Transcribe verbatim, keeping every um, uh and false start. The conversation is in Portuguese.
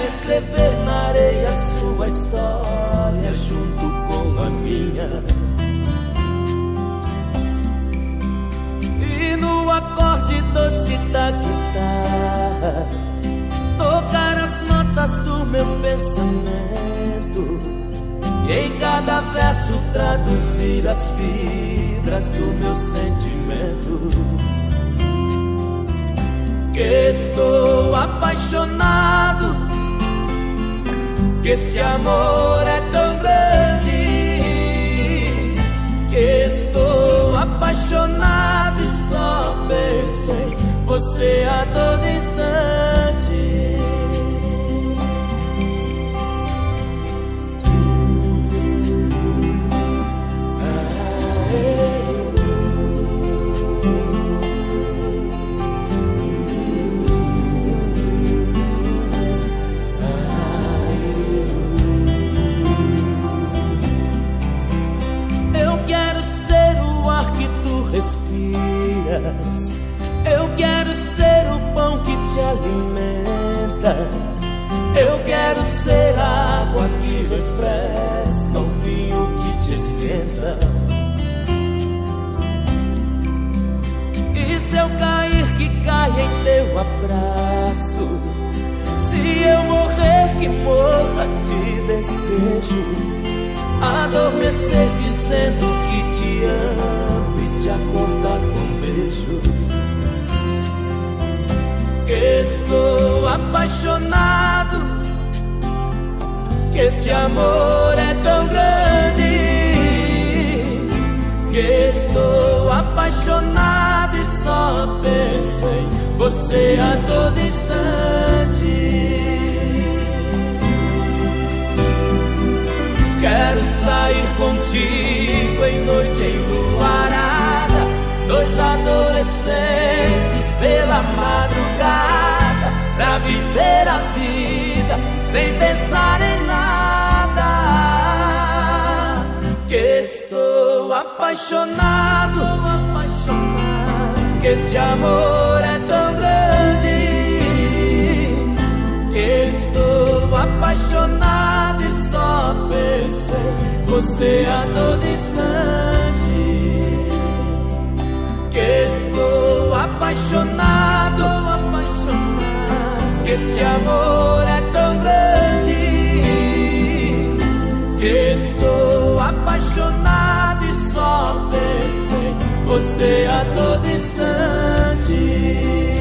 escrever na areia sua história junto com a minha. E no acorde doce da guitarra tocar as notas do meu pensamento, e em cada verso traduzir as fibras do meu sentimento. Que estou apaixonado, que este amor é tão grande. Que estou apaixonado e só penso em você a todo instante. Eu quero ser o pão que te alimenta. Eu quero ser a água que refresca, o vinho que te esquenta. E se eu cair, que caia em teu abraço. Se eu morrer, que morra de desejo. Adormecer dizendo que te amo e te acordar com um beijo. Estou apaixonado, que este amor é tão grande. Que estou apaixonado e só penso em você a todo instante. Quero sair contigo em noite enluarada, dois adolescentes pela madrugada, pra viver a vida sem pensar em nada. Que estou apaixonado, apaixonado, que este amor é tão grande. Que estou apaixonado e só penso em você a todo instante. Que estou apaixonado, apaixonado, que este amor é tão grande. Que estou apaixonado e só penso em você a todo instante.